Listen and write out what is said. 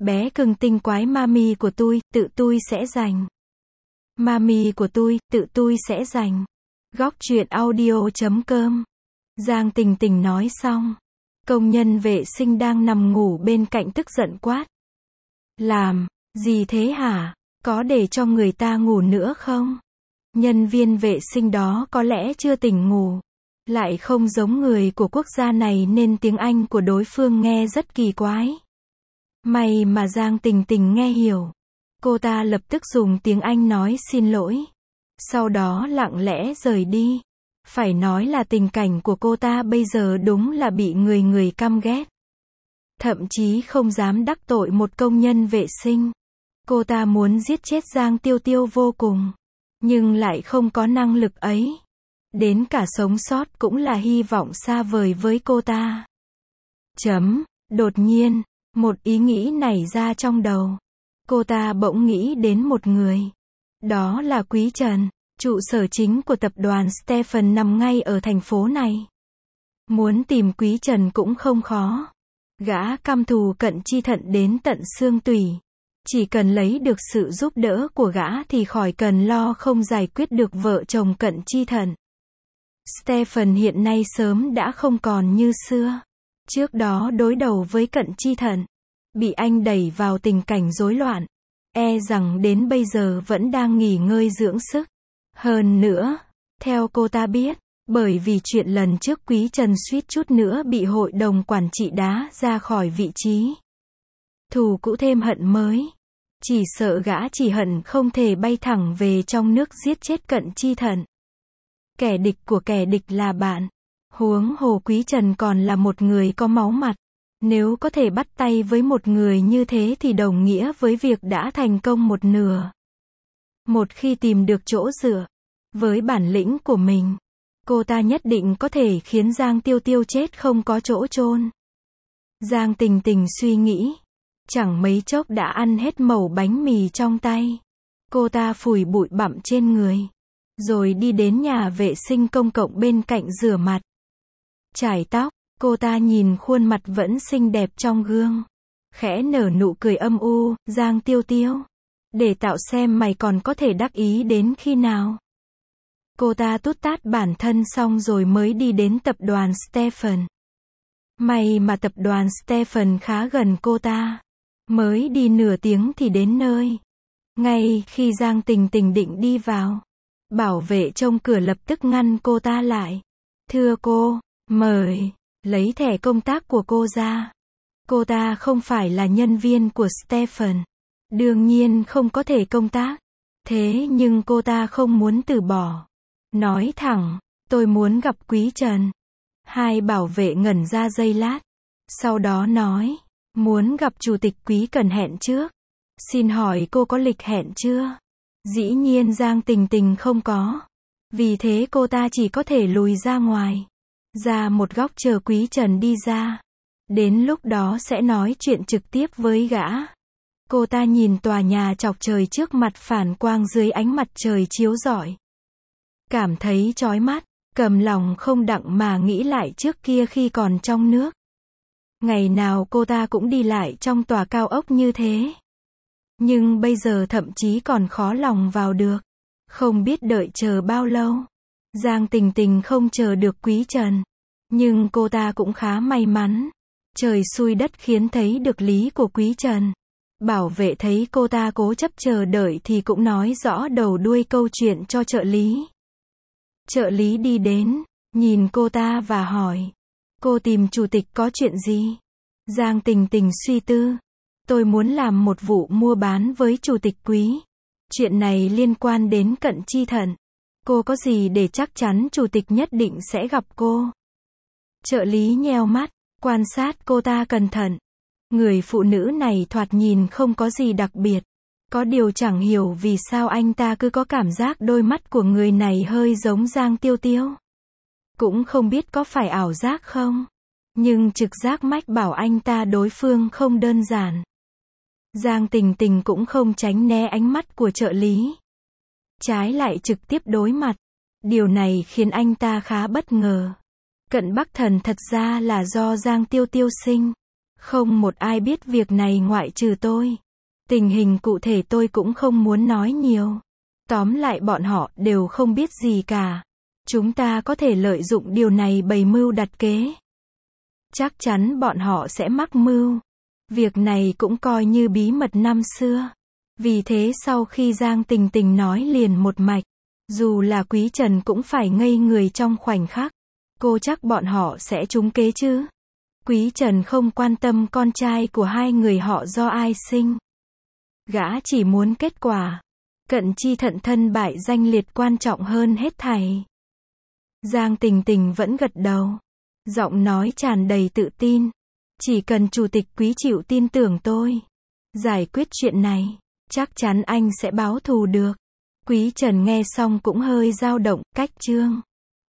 Bé cưng tinh quái mami của tự tôi sẽ giành. Mami của tự tôi sẽ giành. Góc truyện audio.com. Giang Tình Tình nói xong. Công nhân vệ sinh đang nằm ngủ bên cạnh tức giận quát. Làm gì thế hả? Có để cho người ta ngủ nữa không? Nhân viên vệ sinh đó có lẽ chưa tỉnh ngủ. Lại không giống người của quốc gia này nên tiếng Anh của đối phương nghe rất kỳ quái. May mà Giang Tình Tình nghe hiểu. Cô ta lập tức dùng tiếng Anh nói xin lỗi. Sau đó lặng lẽ rời đi. Phải nói là tình cảnh của cô ta bây giờ đúng là bị người căm ghét. Thậm chí không dám đắc tội một công nhân vệ sinh. Cô ta muốn giết chết Giang Tiêu Tiêu vô cùng. Nhưng lại không có năng lực ấy. Đến cả sống sót cũng là hy vọng xa vời với cô ta. Đột nhiên, một ý nghĩ nảy ra trong đầu. Cô ta bỗng nghĩ đến một người. Đó là Quý Trần. Trụ sở chính của tập đoàn Stephen nằm ngay ở thành phố này. Muốn tìm Quý Trần cũng không khó. Gã căm thù Cận Chi Thận đến tận xương tủy. Chỉ cần lấy được sự giúp đỡ của gã thì khỏi cần lo không giải quyết được vợ chồng Cận Chi Thận. Stephen hiện nay sớm đã không còn như xưa. Trước đó đối đầu với Cận Chi Thận, bị anh đẩy vào tình cảnh rối loạn. E rằng đến bây giờ vẫn đang nghỉ ngơi dưỡng sức. Hơn nữa, theo cô ta biết, bởi vì chuyện lần trước Quý Trần suýt chút nữa bị hội đồng quản trị đá ra khỏi vị trí. Thù cũ thêm hận mới. Chỉ sợ gã chỉ hận không thể bay thẳng về trong nước giết chết Cận Chi Thận. Kẻ địch của kẻ địch là bạn. Huống hồ Quý Trần còn là một người có máu mặt. Nếu có thể bắt tay với một người như thế thì đồng nghĩa với việc đã thành công một nửa. Một khi tìm được chỗ dựa, với bản lĩnh của mình, cô ta nhất định có thể khiến Giang Tiêu Tiêu chết không có chỗ chôn. Giang Tình Tình suy nghĩ. Chẳng mấy chốc đã ăn hết mẩu bánh mì trong tay. Cô ta phủi bụi bặm trên người. Rồi đi đến nhà vệ sinh công cộng bên cạnh rửa mặt. Chải tóc, cô ta nhìn khuôn mặt vẫn xinh đẹp trong gương. Khẽ nở nụ cười âm u, Giang Tiêu Tiêu. Để tạo xem mày còn có thể đắc ý đến khi nào. Cô ta tút tát bản thân xong rồi mới đi đến tập đoàn Stephen. May mà tập đoàn Stephen khá gần cô ta. Mới đi nửa tiếng thì đến nơi. Ngay khi Giang Tình Tình định đi vào, bảo vệ trông cửa lập tức ngăn cô ta lại. Thưa cô, mời, lấy thẻ công tác của cô ra. Cô ta không phải là nhân viên của Stephen. Đương nhiên không có thể công tác. Thế nhưng cô ta không muốn từ bỏ. Nói thẳng, tôi muốn gặp Quý Trần. Hai bảo vệ ngẩn ra giây lát. Sau đó nói, muốn gặp chủ tịch Quý cần hẹn trước. Xin hỏi cô có lịch hẹn chưa? Dĩ nhiên Giang Tình Tình không có. Vì thế cô ta chỉ có thể lùi ra ngoài. Ra một góc chờ Quý Trần đi ra. Đến lúc đó sẽ nói chuyện trực tiếp với gã. Cô ta nhìn tòa nhà chọc trời trước mặt phản quang dưới ánh mặt trời chiếu rọi. Cảm thấy chói mắt, cầm lòng không đặng mà nghĩ lại trước kia khi còn trong nước. Ngày nào cô ta cũng đi lại trong tòa cao ốc như thế. Nhưng bây giờ thậm chí còn khó lòng vào được. Không biết đợi chờ bao lâu. Giang Tình Tình không chờ được Quý Trần. Nhưng cô ta cũng khá may mắn. Trời xui đất khiến thấy được lý của Quý Trần. Bảo vệ thấy cô ta cố chấp chờ đợi thì cũng nói rõ đầu đuôi câu chuyện cho trợ lý. Trợ lý đi đến, nhìn cô ta và hỏi. Cô tìm chủ tịch có chuyện gì? Giang Tình Tình suy tư. Tôi muốn làm một vụ mua bán với chủ tịch Quý. Chuyện này liên quan đến Cận Chi Thận. Cô có gì để chắc chắn chủ tịch nhất định sẽ gặp cô? Trợ lý nheo mắt, quan sát cô ta cẩn thận. Người phụ nữ này thoạt nhìn không có gì đặc biệt. Có điều chẳng hiểu vì sao anh ta cứ có cảm giác đôi mắt của người này hơi giống Giang Tiêu Tiêu. Cũng không biết có phải ảo giác không. Nhưng trực giác mách bảo anh ta đối phương không đơn giản. Giang Tình Tình cũng không tránh né ánh mắt của trợ lý. Trái lại trực tiếp đối mặt. Điều này khiến anh ta khá bất ngờ. Cận Bắc Thần thật ra là do Giang Tiêu Tiêu sinh. Không một ai biết việc này ngoại trừ tôi. Tình hình cụ thể tôi cũng không muốn nói nhiều. Tóm lại bọn họ đều không biết gì cả. Chúng ta có thể lợi dụng điều này bày mưu đặt kế. Chắc chắn bọn họ sẽ mắc mưu. Việc này cũng coi như bí mật năm xưa. Vì thế sau khi Giang Tình Tình nói liền một mạch, dù là Quý Trần cũng phải ngây người trong khoảnh khắc. Cô chắc bọn họ sẽ trúng kế chứ? Quý Trần không quan tâm con trai của hai người họ do ai sinh. Gã chỉ muốn kết quả. Cận chi thận thân bại danh liệt quan trọng hơn hết thảy. Giang Tình Tình vẫn gật đầu. Giọng nói tràn đầy tự tin. Chỉ cần Chủ tịch Quý chịu tin tưởng tôi. Giải quyết chuyện này. Chắc chắn anh sẽ báo thù được. Quý Trần nghe xong cũng hơi dao động, cách chương.